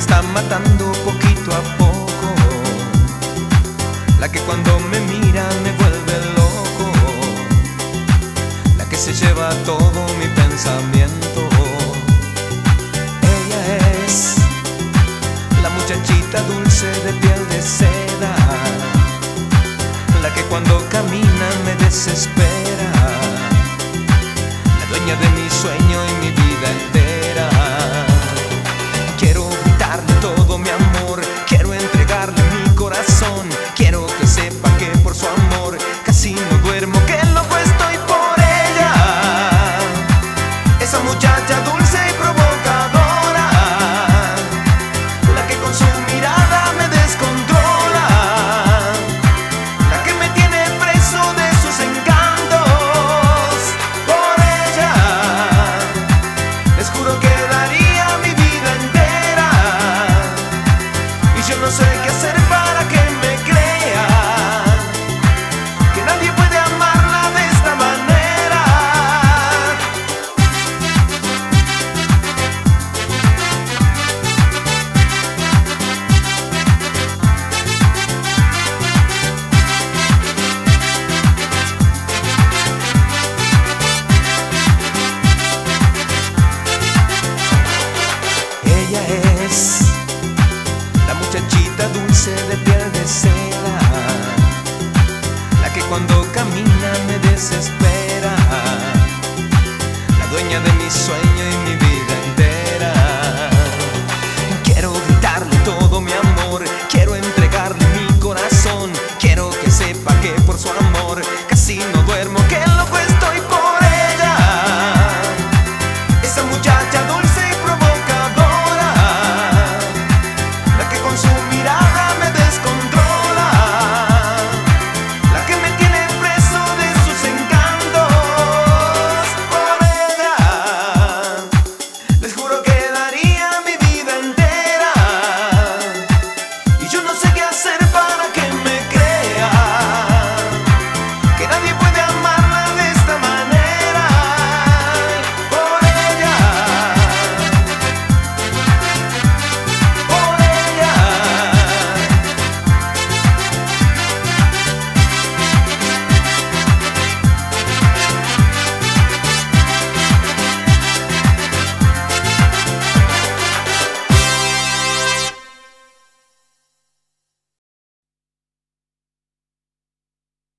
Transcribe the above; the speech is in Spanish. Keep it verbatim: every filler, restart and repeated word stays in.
está matando poquito a poco, la que cuando me mira me vuelve loco, la que se lleva todo mi pensamiento. Ella es la muchachita dulce de piel de seda, la que cuando camina me desespera,